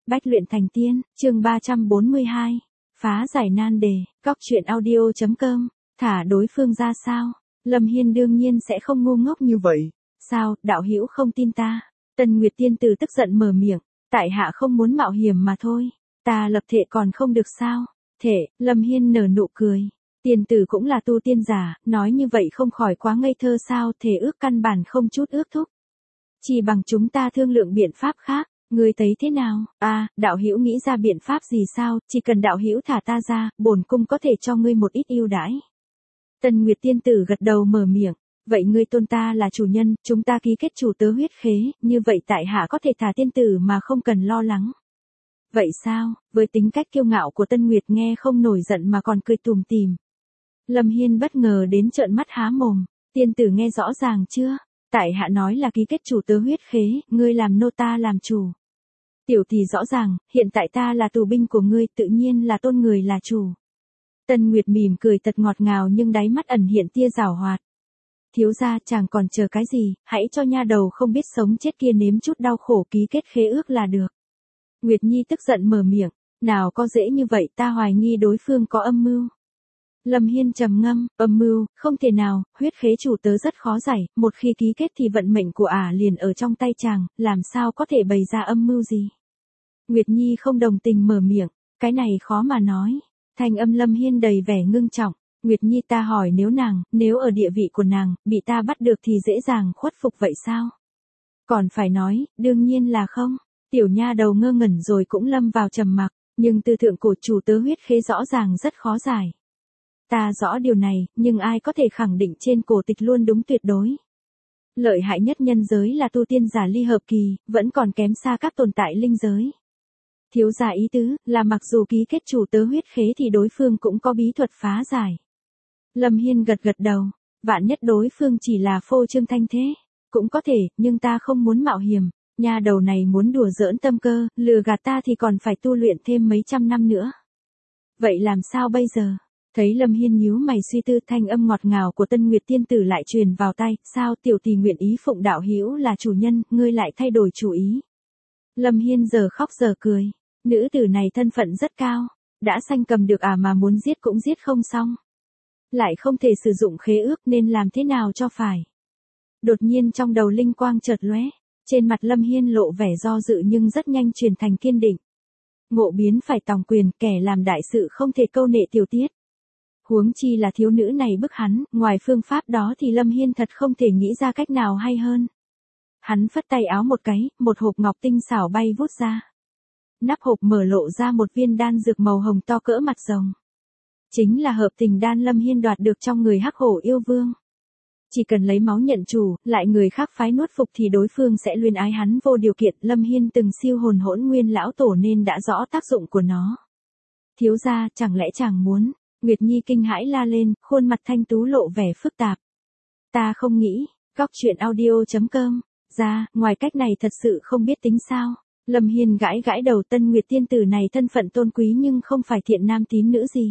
Bách luyện thành tiên, chương 342. Phá giải nan đề, cóc truyện audio.com. Thả đối phương ra sao? Lâm Hiên đương nhiên sẽ không ngu ngốc như vậy. Sao, đạo hữu không tin ta? Tân Nguyệt tiên tử tức giận mở miệng. Tại hạ không muốn mạo hiểm mà thôi. Ta lập thệ còn không được sao? Thể, Lâm Hiên nở nụ cười. Tiên tử cũng là tu tiên giả, nói như vậy không khỏi quá ngây thơ sao? Thể ước căn bản không chút ước thúc. Chỉ bằng chúng ta thương lượng biện pháp khác. Ngươi thấy thế nào? Đạo hữu nghĩ ra biện pháp gì sao? Chỉ cần đạo hữu thả ta ra, bổn cung có thể cho ngươi một ít ưu đãi. Tân Nguyệt tiên tử gật đầu mở miệng. Vậy ngươi tôn ta là chủ nhân, chúng ta ký kết chủ tớ huyết khế, như vậy tại hạ có thể thả tiên tử mà không cần lo lắng. Vậy sao? Với tính cách kiêu ngạo của Tân Nguyệt nghe không nổi giận mà còn cười tùm tìm. Lâm Hiên bất ngờ đến trợn mắt há mồm. Tiên tử nghe rõ ràng chưa? Tại hạ nói là ký kết chủ tớ huyết khế, ngươi làm nô ta làm chủ. Tiểu thì rõ ràng, hiện tại ta là tù binh của ngươi, tự nhiên là tôn người là chủ. Tân Nguyệt mỉm cười thật ngọt ngào nhưng đáy mắt ẩn hiện tia giảo hoạt. Thiếu gia chàng còn chờ cái gì, hãy cho nha đầu không biết sống chết kia nếm chút đau khổ ký kết khế ước là được. Nguyệt Nhi tức giận mở miệng, nào có dễ như vậy, ta hoài nghi đối phương có âm mưu. Lâm Hiên trầm ngâm, âm mưu, không thể nào, huyết khế chủ tớ rất khó giải, một khi ký kết thì vận mệnh của ả liền ở trong tay chàng, làm sao có thể bày ra âm mưu gì. Nguyệt Nhi không đồng tình mở miệng, cái này khó mà nói. Thanh âm Lâm Hiên đầy vẻ ngưng trọng. Nguyệt Nhi ta hỏi nếu ở địa vị của nàng, bị ta bắt được thì dễ dàng khuất phục vậy sao? Còn phải nói, đương nhiên là không. Tiểu nha đầu ngơ ngẩn rồi cũng lâm vào trầm mặc, nhưng tư thượng cổ chủ tớ huyết khế rõ ràng rất khó giải. Ta rõ điều này, nhưng ai có thể khẳng định trên cổ tịch luôn đúng tuyệt đối. Lợi hại nhất nhân giới là tu tiên giả ly hợp kỳ, vẫn còn kém xa các tồn tại linh giới. Thiếu gia ý tứ, là mặc dù ký kết chủ tớ huyết khế thì đối phương cũng có bí thuật phá giải. Lâm Hiên gật gật đầu, vạn nhất đối phương chỉ là phô trương thanh thế. Cũng có thể, nhưng ta không muốn mạo hiểm, nha đầu này muốn đùa giỡn tâm cơ, lừa gạt ta thì còn phải tu luyện thêm mấy trăm năm nữa. Vậy làm sao bây giờ? Thấy Lâm Hiên nhíu mày suy tư, thanh âm ngọt ngào của Tân Nguyệt tiên tử lại truyền vào tai, sao tiểu tỷ nguyện ý phụng đạo hữu là chủ nhân, ngươi lại thay đổi chủ ý. Lâm Hiên giờ khóc giờ cười, nữ tử này thân phận rất cao, đã sanh cầm được mà muốn giết cũng giết không xong. Lại không thể sử dụng khế ước nên làm thế nào cho phải. Đột nhiên trong đầu linh quang chợt lóe, trên mặt Lâm Hiên lộ vẻ do dự nhưng rất nhanh chuyển thành kiên định. Ngộ biến phải tòng quyền, kẻ làm đại sự không thể câu nệ tiểu tiết. Huống chi là thiếu nữ này bức hắn, ngoài phương pháp đó thì Lâm Hiên thật không thể nghĩ ra cách nào hay hơn. Hắn phất tay áo một cái, một hộp ngọc tinh xảo bay vút ra. Nắp hộp mở lộ ra một viên đan dược màu hồng to cỡ mặt rồng. Chính là hợp tình đan Lâm Hiên đoạt được trong người Hắc Hổ yêu vương. Chỉ cần lấy máu nhận chủ, lại người khác phái nuốt phục thì đối phương sẽ luyến ái hắn vô điều kiện. Lâm Hiên từng siêu hồn hỗn nguyên lão tổ nên đã rõ tác dụng của nó. Thiếu gia, chẳng lẽ chàng muốn? Nguyệt Nhi kinh hãi la lên, khuôn mặt thanh tú lộ vẻ phức tạp. Ta không nghĩ, cóc truyện audio.com, ngoài cách này thật sự không biết tính sao. Lâm Hiên gãi gãi đầu, Tân Nguyệt tiên tử này thân phận tôn quý nhưng không phải thiện nam tín nữ gì.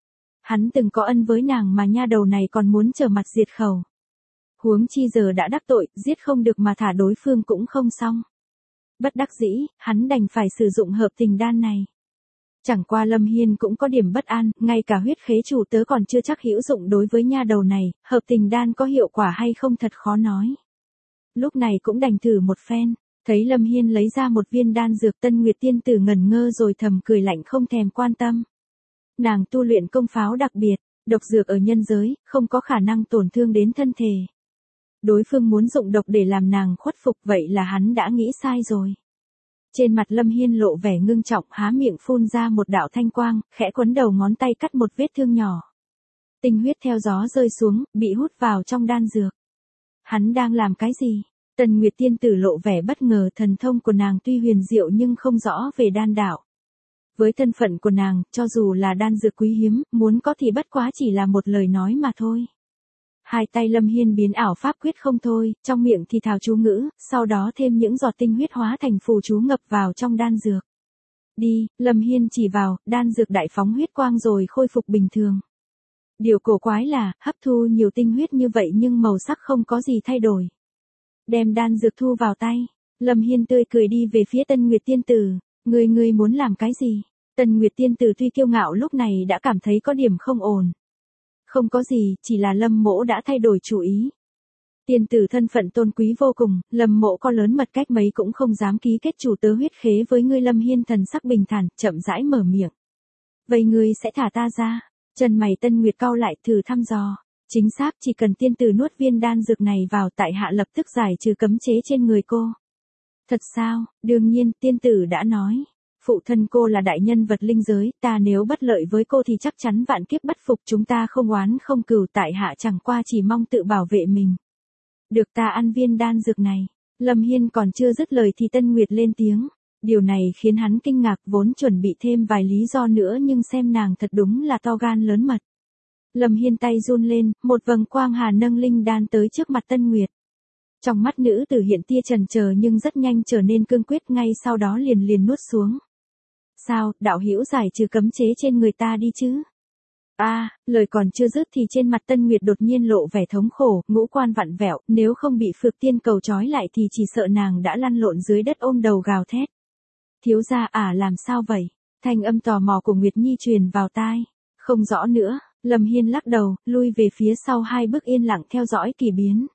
Hắn từng có ân với nàng mà nha đầu này còn muốn trở mặt diệt khẩu. Huống chi giờ đã đắc tội, giết không được mà thả đối phương cũng không xong. Bất đắc dĩ, hắn đành phải sử dụng hợp tình đan này. Chẳng qua Lâm Hiên cũng có điểm bất an, ngay cả huyết khế chủ tớ còn chưa chắc hữu dụng đối với nha đầu này, hợp tình đan có hiệu quả hay không thật khó nói. Lúc này cũng đành thử một phen, thấy Lâm Hiên lấy ra một viên đan dược, Tân Nguyệt tiên tử ngẩn ngơ rồi thầm cười lạnh không thèm quan tâm. Nàng tu luyện công pháo đặc biệt, độc dược ở nhân giới, không có khả năng tổn thương đến thân thể. Đối phương muốn dụng độc để làm nàng khuất phục, vậy là hắn đã nghĩ sai rồi. Trên mặt Lâm Hiên lộ vẻ ngưng trọng, há miệng phun ra một đạo thanh quang, khẽ quấn đầu ngón tay cắt một vết thương nhỏ. Tinh huyết theo gió rơi xuống, bị hút vào trong đan dược. Hắn đang làm cái gì? Tần Nguyệt tiên tử lộ vẻ bất ngờ, thần thông của nàng tuy huyền diệu nhưng không rõ về đan đạo. Với thân phận của nàng, cho dù là đan dược quý hiếm, muốn có thì bất quá chỉ là một lời nói mà thôi. Hai tay Lâm Hiên biến ảo pháp quyết không thôi, trong miệng thì thào chú ngữ, sau đó thêm những giọt tinh huyết hóa thành phù chú ngập vào trong đan dược. Đi, Lâm Hiên chỉ vào, đan dược đại phóng huyết quang rồi khôi phục bình thường. Điều cổ quái là, hấp thu nhiều tinh huyết như vậy nhưng màu sắc không có gì thay đổi. Đem đan dược thu vào tay, Lâm Hiên tươi cười đi về phía Tân Nguyệt tiên tử. Ngươi muốn làm cái gì? Tân Nguyệt tiên tử tuy kiêu ngạo lúc này đã cảm thấy có điểm không ổn. Không có gì, chỉ là Lâm Mỗ đã thay đổi chủ ý. Tiên tử thân phận tôn quý vô cùng, Lâm Mỗ có lớn mật cách mấy cũng không dám ký kết chủ tớ huyết khế với ngươi. Lâm Hiên thần sắc bình thản, chậm rãi mở miệng. Vậy ngươi sẽ thả ta ra? Chân mày Tân Nguyệt cau lại, thử thăm dò. Chính xác, chỉ cần tiên tử nuốt viên đan dược này vào, tại hạ lập tức giải trừ cấm chế trên người cô. Thật sao? Đương nhiên, tiên tử đã nói. Phụ thân cô là đại nhân vật linh giới, ta nếu bất lợi với cô thì chắc chắn vạn kiếp bất phục. Chúng ta không oán không cừu, tại hạ chẳng qua chỉ mong tự bảo vệ mình. Được, ta ăn viên đan dược này. Lâm Hiên còn chưa dứt lời thì Tân Nguyệt lên tiếng. Điều này khiến hắn kinh ngạc, vốn chuẩn bị thêm vài lý do nữa nhưng xem nàng thật đúng là to gan lớn mật. Lâm Hiên tay run lên, một vầng quang hà nâng linh đan tới trước mặt Tân Nguyệt. Trong mắt nữ tử hiện tia chần chờ nhưng rất nhanh trở nên cương quyết, ngay sau đó liền nuốt xuống. Sao, đạo hữu giải trừ cấm chế trên người ta đi chứ? Lời còn chưa dứt thì trên mặt Tân Nguyệt đột nhiên lộ vẻ thống khổ, ngũ quan vặn vẹo, nếu không bị Phược Tiên cầu trói lại thì chỉ sợ nàng đã lăn lộn dưới đất ôm đầu gào thét. Thiếu gia làm sao vậy? Thanh âm tò mò của Nguyệt Nhi truyền vào tai. Không rõ nữa, Lâm Hiên lắc đầu, lui về phía sau 2 bước yên lặng theo dõi kỳ biến.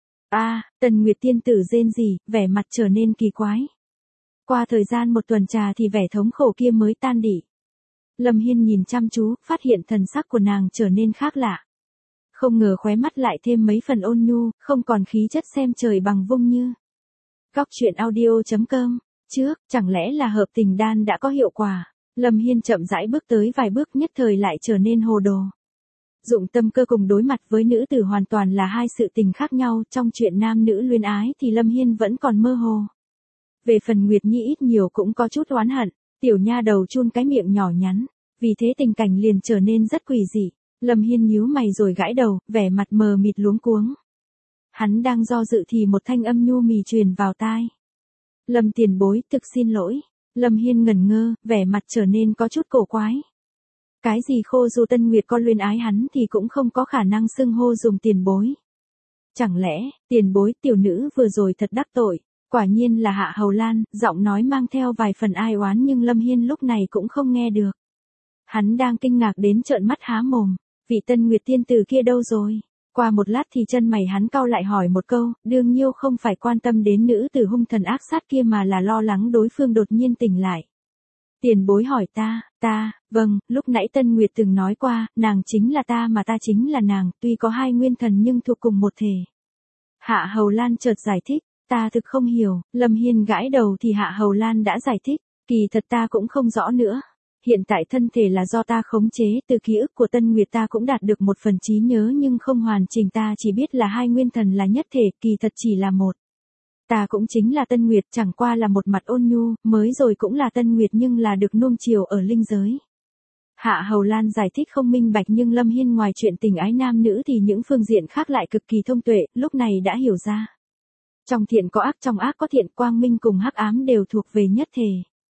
Tần Nguyệt tiên tử rên rỉ, vẻ mặt trở nên kỳ quái. Qua thời gian 1 tuần trà thì vẻ thống khổ kia mới tan đi. Lâm Hiên nhìn chăm chú, phát hiện thần sắc của nàng trở nên khác lạ. Không ngờ khóe mắt lại thêm mấy phần ôn nhu, không còn khí chất xem trời bằng vung như. Góc truyện audio.com. Trước, chẳng lẽ là hợp tình đan đã có hiệu quả? Lâm Hiên chậm rãi bước tới vài bước, nhất thời lại trở nên hồ đồ. Dụng tâm cơ cùng đối mặt với nữ tử hoàn toàn là 2 sự tình khác nhau. Trong chuyện nam nữ luyến ái thì Lâm Hiên vẫn còn mơ hồ. Về phần Nguyệt Nhi ít nhiều cũng có chút oán hận. Tiểu nha đầu chun cái miệng nhỏ nhắn. Vì thế tình cảnh liền trở nên rất quỷ dị. Lâm Hiên nhíu mày rồi gãi đầu, vẻ mặt mờ mịt luống cuống. Hắn đang do dự thì một thanh âm nhu mì truyền vào tai. Lâm tiền bối, thực xin lỗi. Lâm Hiên ngẩn ngơ, vẻ mặt trở nên có chút cổ quái. Cái gì khô, dù Tân Nguyệt có luyến ái hắn thì cũng không có khả năng xưng hô dùng tiền bối. Chẳng lẽ, tiền bối, tiểu nữ vừa rồi thật đắc tội. Quả nhiên là Hạ Hầu Lan, giọng nói mang theo vài phần ai oán nhưng Lâm Hiên lúc này cũng không nghe được. Hắn đang kinh ngạc đến trợn mắt há mồm. Vị Tân Nguyệt tiên tử kia đâu rồi? Qua một lát thì chân mày hắn cau lại hỏi một câu, đương nhiêu không phải quan tâm đến nữ tử hung thần ác sát kia mà là lo lắng đối phương đột nhiên tỉnh lại. Tiền bối hỏi ta, vâng, lúc nãy Tân Nguyệt từng nói qua, nàng chính là ta mà ta chính là nàng, tuy có 2 nguyên thần nhưng thuộc cùng một thể. Hạ Hầu Lan chợt giải thích, ta thực không hiểu. Lâm Hiên gãi đầu thì Hạ Hầu Lan đã giải thích, kỳ thật ta cũng không rõ nữa. Hiện tại thân thể là do ta khống chế, từ ký ức của Tân Nguyệt ta cũng đạt được một phần trí nhớ nhưng không hoàn chỉnh, ta chỉ biết là 2 nguyên thần là nhất thể, kỳ thật chỉ là một. Ta cũng chính là Tân Nguyệt, chẳng qua là một mặt ôn nhu, mới rồi cũng là Tân Nguyệt nhưng là được nuông chiều ở linh giới. Hạ Hầu Lan giải thích không minh bạch nhưng Lâm Hiên ngoài chuyện tình ái nam nữ thì những phương diện khác lại cực kỳ thông tuệ, lúc này đã hiểu ra. Trong thiện có ác, trong ác có thiện, quang minh cùng hắc ám đều thuộc về nhất thể.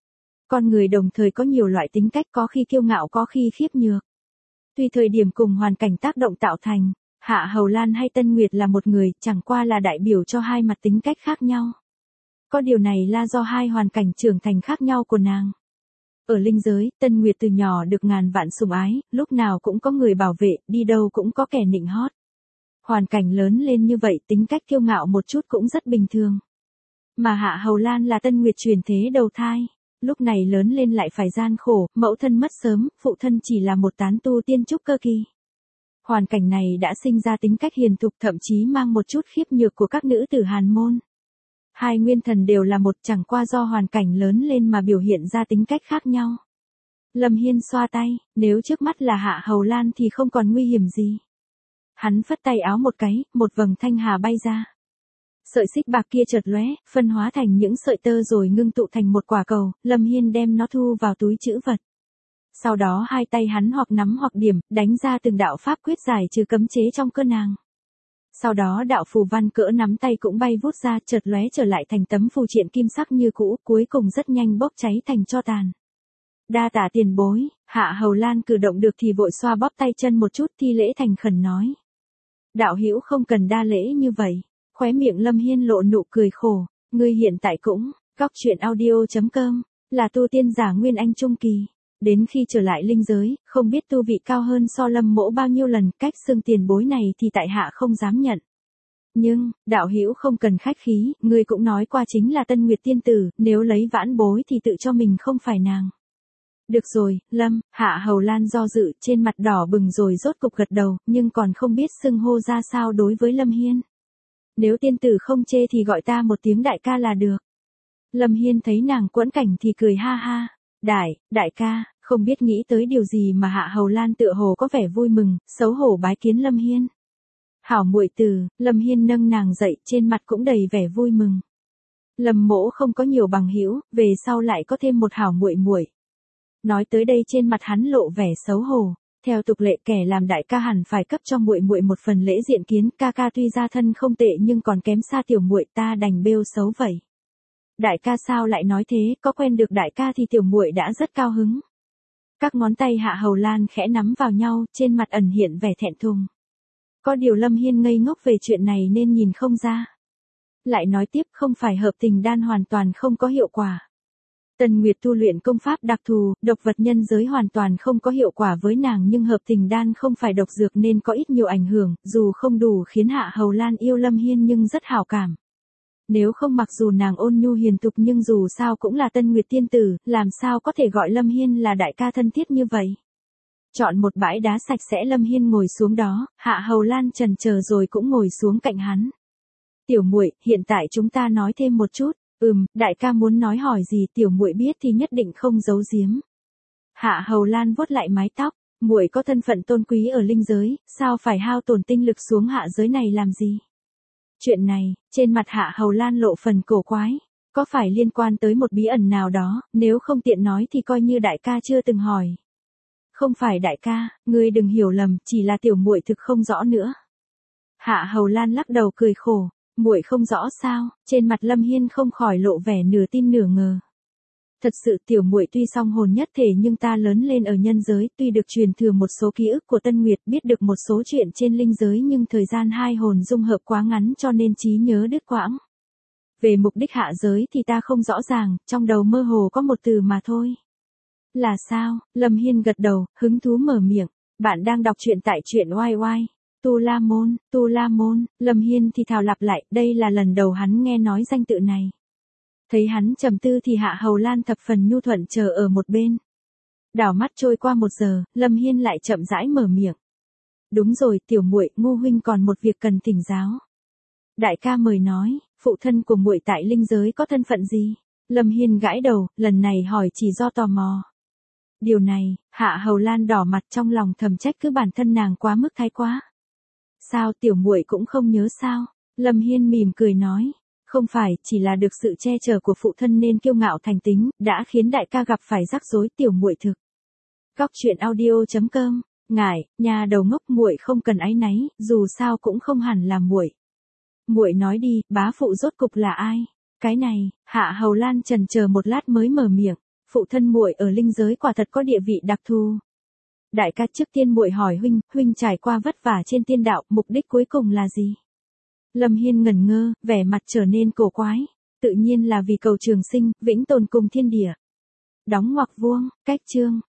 Con người đồng thời có nhiều loại tính cách, có khi kiêu ngạo có khi khiếp nhược. Tùy thời điểm cùng hoàn cảnh tác động tạo thành, Hạ Hầu Lan hay Tân Nguyệt là một người, chẳng qua là đại biểu cho 2 mặt tính cách khác nhau. Có điều này là do 2 hoàn cảnh trưởng thành khác nhau của nàng. Ở linh giới, Tân Nguyệt từ nhỏ được ngàn vạn sủng ái, lúc nào cũng có người bảo vệ, đi đâu cũng có kẻ nịnh hót. Hoàn cảnh lớn lên như vậy, tính cách kiêu ngạo một chút cũng rất bình thường. Mà Hạ Hầu Lan là Tân Nguyệt truyền thế đầu thai. Lúc này lớn lên lại phải gian khổ, mẫu thân mất sớm, phụ thân chỉ là một tán tu tiên trúc cơ kỳ. Hoàn cảnh này đã sinh ra tính cách hiền thục, thậm chí mang một chút khiếp nhược của các nữ tử Hàn môn. 2 nguyên thần đều là một, chẳng qua do hoàn cảnh lớn lên mà biểu hiện ra tính cách khác nhau. Lâm Hiên xoa tay, nếu trước mắt là Hạ Hầu Lan thì không còn nguy hiểm gì. Hắn phất tay áo một cái, một vầng thanh hà bay ra. Sợi xích bạc kia chợt lóe, phân hóa thành những sợi tơ rồi ngưng tụ thành một quả cầu, Lâm Hiên đem nó thu vào túi trữ vật. Sau đó 2 tay hắn hoặc nắm hoặc điểm, đánh ra từng đạo pháp quyết giải trừ cấm chế trong cơ nàng. Sau đó đạo phù văn cỡ nắm tay cũng bay vút ra, chợt lóe trở lại thành tấm phù triện kim sắc như cũ, cuối cùng rất nhanh bốc cháy thành tro tàn. Đa tạ tiền bối. Hạ Hầu Lan cử động được thì vội xoa bóp tay chân một chút, thi lễ thành khẩn nói. Đạo hữu không cần đa lễ như vậy. Khóe miệng Lâm Hiên lộ nụ cười khổ, ngươi hiện tại cũng, góc truyện audio.com là tu tiên giả nguyên anh trung kỳ. Đến khi trở lại linh giới, không biết tu vị cao hơn so Lâm Mỗ bao nhiêu lần, cách xưng tiền bối này thì tại hạ không dám nhận. Nhưng, đạo hữu không cần khách khí, ngươi cũng nói qua chính là Tân Nguyệt tiên tử, nếu lấy vãn bối thì tự cho mình không phải nàng. Được rồi, Lâm, Hạ Hầu Lan do dự, trên mặt đỏ bừng rồi rốt cục gật đầu, nhưng còn không biết xưng hô ra sao đối với Lâm Hiên. Nếu tiên tử không chê thì gọi ta một tiếng đại ca là được. Lâm Hiên thấy nàng quẫn cảnh thì cười ha ha. Đại ca, không biết nghĩ tới điều gì mà Hạ Hầu Lan tựa hồ có vẻ vui mừng, xấu hổ bái kiến Lâm Hiên. Hảo muội từ, Lâm Hiên nâng nàng dậy, trên mặt cũng đầy vẻ vui mừng. Lâm Mỗ không có nhiều bằng hữu, về sau lại có thêm một hảo muội muội. Nói tới đây trên mặt hắn lộ vẻ xấu hổ. Theo tục lệ kẻ làm đại ca hẳn phải cấp cho muội muội một phần lễ diện kiến, ca ca tuy gia thân không tệ nhưng còn kém xa tiểu muội, ta đành bêu xấu vậy. Đại ca sao lại nói thế, có quen được đại ca thì tiểu muội đã rất cao hứng. Các ngón tay Hạ Hầu Lan khẽ nắm vào nhau, trên mặt ẩn hiện vẻ thẹn thùng. Có điều Lâm Hiên ngây ngốc về chuyện này nên nhìn không ra. Lại nói tiếp, không phải hợp tình đan hoàn toàn không có hiệu quả. Tần Nguyệt tu luyện công pháp đặc thù, độc vật nhân giới hoàn toàn không có hiệu quả với nàng, nhưng hợp tình đan không phải độc dược nên có ít nhiều ảnh hưởng, dù không đủ khiến Hạ Hầu Lan yêu Lâm Hiên nhưng rất hảo cảm. Nếu không, mặc dù nàng ôn nhu hiền thục nhưng dù sao cũng là Tân Nguyệt tiên tử, làm sao có thể gọi Lâm Hiên là đại ca thân thiết như vậy. Chọn một bãi đá sạch sẽ, Lâm Hiên ngồi xuống đó, Hạ Hầu Lan chần chờ rồi cũng ngồi xuống cạnh hắn. Tiểu muội, hiện tại chúng ta nói thêm một chút. Đại ca muốn nói hỏi gì tiểu muội biết thì nhất định không giấu giếm. Hạ Hầu Lan vuốt lại mái tóc, muội có thân phận tôn quý ở linh giới, sao phải hao tổn tinh lực xuống hạ giới này làm gì? Chuyện này, trên mặt Hạ Hầu Lan lộ phần cổ quái, có phải liên quan tới một bí ẩn nào đó, nếu không tiện nói thì coi như đại ca chưa từng hỏi. Không phải đại ca, ngươi đừng hiểu lầm, chỉ là tiểu muội thực không rõ nữa. Hạ Hầu Lan lắc đầu cười khổ. Muội không rõ sao? Trên mặt Lâm Hiên không khỏi lộ vẻ nửa tin nửa ngờ. Thật sự tiểu muội tuy song hồn nhất thể nhưng ta lớn lên ở nhân giới, tuy được truyền thừa một số ký ức của Tân Nguyệt, biết được một số chuyện trên linh giới nhưng thời gian hai hồn dung hợp quá ngắn cho nên trí nhớ đứt quãng. Về mục đích hạ giới thì ta không rõ ràng, trong đầu mơ hồ có một từ mà thôi. Là sao? Lâm Hiên gật đầu, hứng thú mở miệng. Bạn đang đọc truyện tại truyện YY. Tu La Môn, Lâm Hiên thì thào lặp lại, đây là lần đầu hắn nghe nói danh tự này. Thấy hắn trầm tư thì Hạ Hầu Lan thập phần nhu thuận chờ ở một bên. Đảo mắt trôi qua 1 giờ, Lâm Hiên lại chậm rãi mở miệng. Đúng rồi, tiểu muội, Ngô huynh còn một việc cần thỉnh giáo. Đại ca mời nói, phụ thân của muội tại linh giới có thân phận gì? Lâm Hiên gãi đầu, lần này hỏi chỉ do tò mò. Điều này, Hạ Hầu Lan đỏ mặt trong lòng thầm trách cứ bản thân nàng quá mức thái quá. Sao tiểu muội cũng không nhớ sao? Lâm Hiên mỉm cười nói, không phải, chỉ là được sự che chở của phụ thân nên kiêu ngạo thành tính, đã khiến đại ca gặp phải rắc rối, tiểu muội thực. Cóc truyện audio.com, ngại, nhà đầu ngốc, muội không cần áy náy, dù sao cũng không hẳn là muội. Muội nói đi, bá phụ rốt cục là ai? Cái này, Hạ Hầu Lan chần chờ một lát mới mở miệng, phụ thân muội ở linh giới quả thật có địa vị đặc thù. Đại ca, trước tiên muội hỏi huynh trải qua vất vả trên tiên đạo, mục đích cuối cùng là gì? Lâm Hiên ngẩn ngơ, vẻ mặt trở nên cổ quái. Tự nhiên là vì cầu trường sinh, vĩnh tồn cùng thiên địa. Đóng ngoặc vuông, cách chương.